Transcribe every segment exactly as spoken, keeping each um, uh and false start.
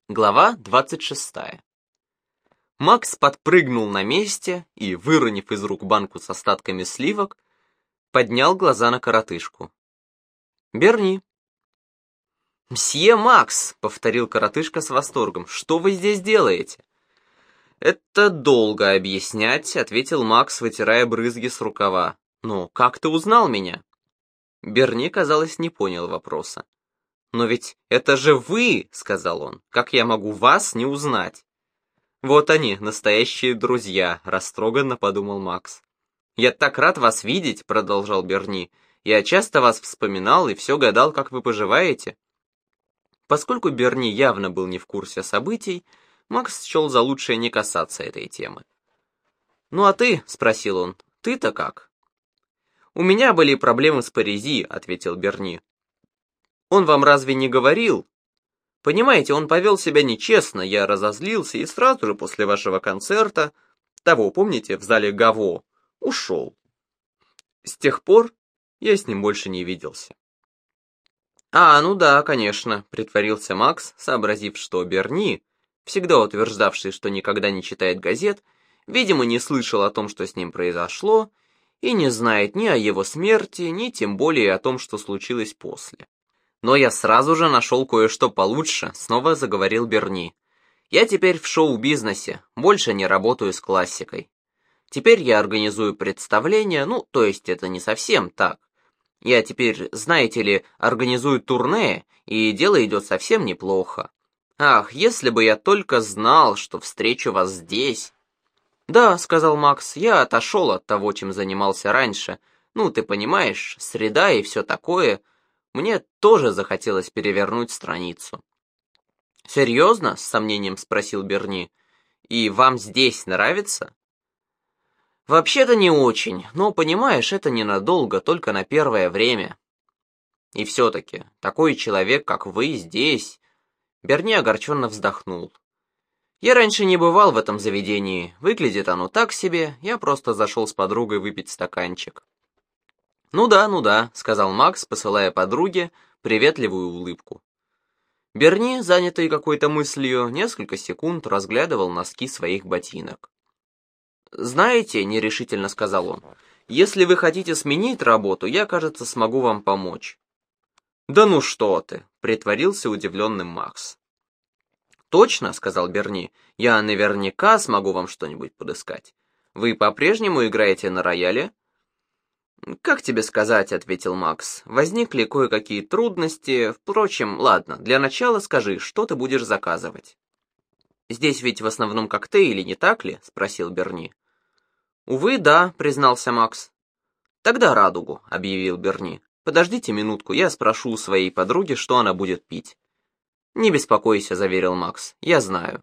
Глава двадцать шестая. Макс подпрыгнул на месте и, выронив из рук банку с остатками сливок, поднял глаза на коротышку. «Берни». «Мсье Макс», — повторил коротышка с восторгом, — «что вы здесь делаете?» «Это долго объяснять», — ответил Макс, вытирая брызги с рукава. «Но как ты узнал меня?» Берни, казалось, не понял вопроса. «Но ведь это же вы», — сказал он, — «как я могу вас не узнать?» «Вот они, настоящие друзья», — растроганно подумал Макс. «Я так рад вас видеть», — продолжал Берни. «Я часто вас вспоминал и все гадал, как вы поживаете». Поскольку Берни явно был не в курсе событий, Макс счел за лучшее не касаться этой темы. «Ну а ты?» — спросил он. «Ты-то как?» «У меня были проблемы с Паризи», — ответил Берни. «Он вам разве не говорил?» «Понимаете, он повел себя нечестно, я разозлился и сразу же после вашего концерта, того, помните, в зале Гаво, ушел. С тех пор я с ним больше не виделся». «А, ну да, конечно», — притворился Макс, сообразив, что Берни, всегда утверждавший, что никогда не читает газет, видимо, не слышал о том, что с ним произошло, и не знает ни о его смерти, ни тем более о том, что случилось после. «Но я сразу же нашел кое-что получше», — снова заговорил Берни. «Я теперь в шоу-бизнесе, больше не работаю с классикой. Теперь я организую представления, ну, то есть это не совсем так. Я теперь, знаете ли, организую турне, и дело идет совсем неплохо. Ах, если бы я только знал, что встречу вас здесь». «Да», — сказал Макс, — «я отошел от того, чем занимался раньше. Ну, ты понимаешь, среда и все такое. Мне тоже захотелось перевернуть страницу». «Серьезно?» — с сомнением спросил Берни. «И вам здесь нравится?» «Вообще-то не очень, но, понимаешь, это ненадолго, только на первое время. И все-таки, такой человек, как вы, здесь...» Берни огорченно вздохнул. «Я раньше не бывал в этом заведении, выглядит оно так себе, я просто зашел с подругой выпить стаканчик». «Ну да, ну да», — сказал Макс, посылая подруге приветливую улыбку. Берни, занятый какой-то мыслью, несколько секунд разглядывал носки своих ботинок. «Знаете», — нерешительно сказал он, — «если вы хотите сменить работу, я, кажется, смогу вам помочь». «Да ну что ты», — притворился удивленным Макс. «Точно», — сказал Берни, — «я наверняка смогу вам что-нибудь подыскать. Вы по-прежнему играете на рояле?» «Как тебе сказать», — ответил Макс, — «возникли кое-какие трудности, впрочем, ладно, для начала скажи, что ты будешь заказывать». «Здесь ведь в основном коктейли, не так ли?» — спросил Берни. «Увы, да», — признался Макс. «Тогда радугу», — объявил Берни. «Подождите минутку, я спрошу у своей подруги, что она будет пить». «Не беспокойся», — заверил Макс, — «я знаю».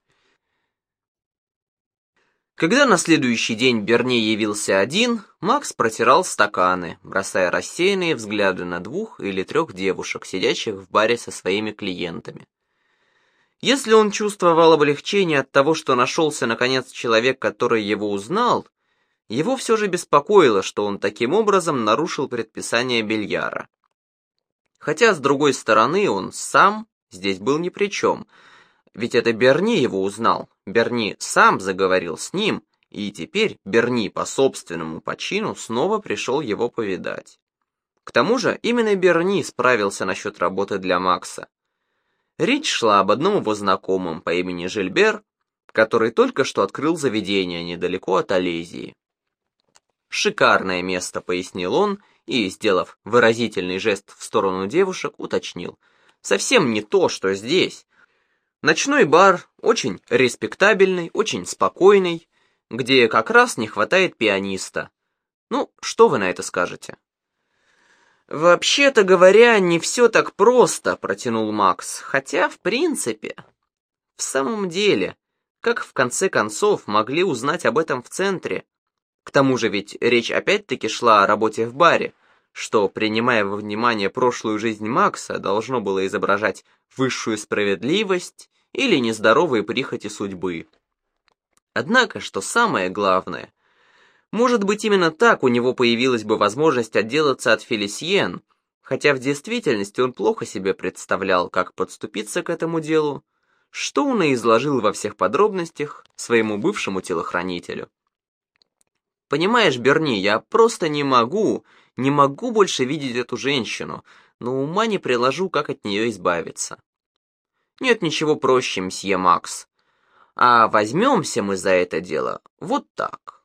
Когда на следующий день Берни явился один, Макс протирал стаканы, бросая рассеянные взгляды на двух или трех девушек, сидящих в баре со своими клиентами. Если он чувствовал облегчение от того, что нашелся наконец человек, который его узнал, его все же беспокоило, что он таким образом нарушил предписание Бельяра. Хотя, с другой стороны, он сам здесь был ни при чем, ведь это Берни его узнал, Берни сам заговорил с ним, и теперь Берни по собственному почину снова пришел его повидать. К тому же именно Берни справился насчет работы для Макса. Речь шла об одном его знакомом по имени Жильбер, который только что открыл заведение недалеко от Олезии. «Шикарное место», — пояснил он, и, сделав выразительный жест в сторону девушек, уточнил. «Совсем не то, что здесь. Ночной бар, очень респектабельный, очень спокойный, где как раз не хватает пианиста. Ну, что вы на это скажете?» «Вообще-то говоря, не все так просто», — протянул Макс, «хотя, в принципе...» «В самом деле, как в конце концов могли узнать об этом в центре? К тому же ведь речь опять-таки шла о работе в баре, что, принимая во внимание прошлую жизнь Макса, должно было изображать высшую справедливость или нездоровые прихоти судьбы. Однако, что самое главное, может быть, именно так у него появилась бы возможность отделаться от Фелисьен, хотя в действительности он плохо себе представлял, как подступиться к этому делу, что он и изложил во всех подробностях своему бывшему телохранителю. «Понимаешь, Берни, я просто не могу, не могу больше видеть эту женщину, но ума не приложу, как от нее избавиться». «Нет ничего проще, мсье Макс. А возьмемся мы за это дело вот так.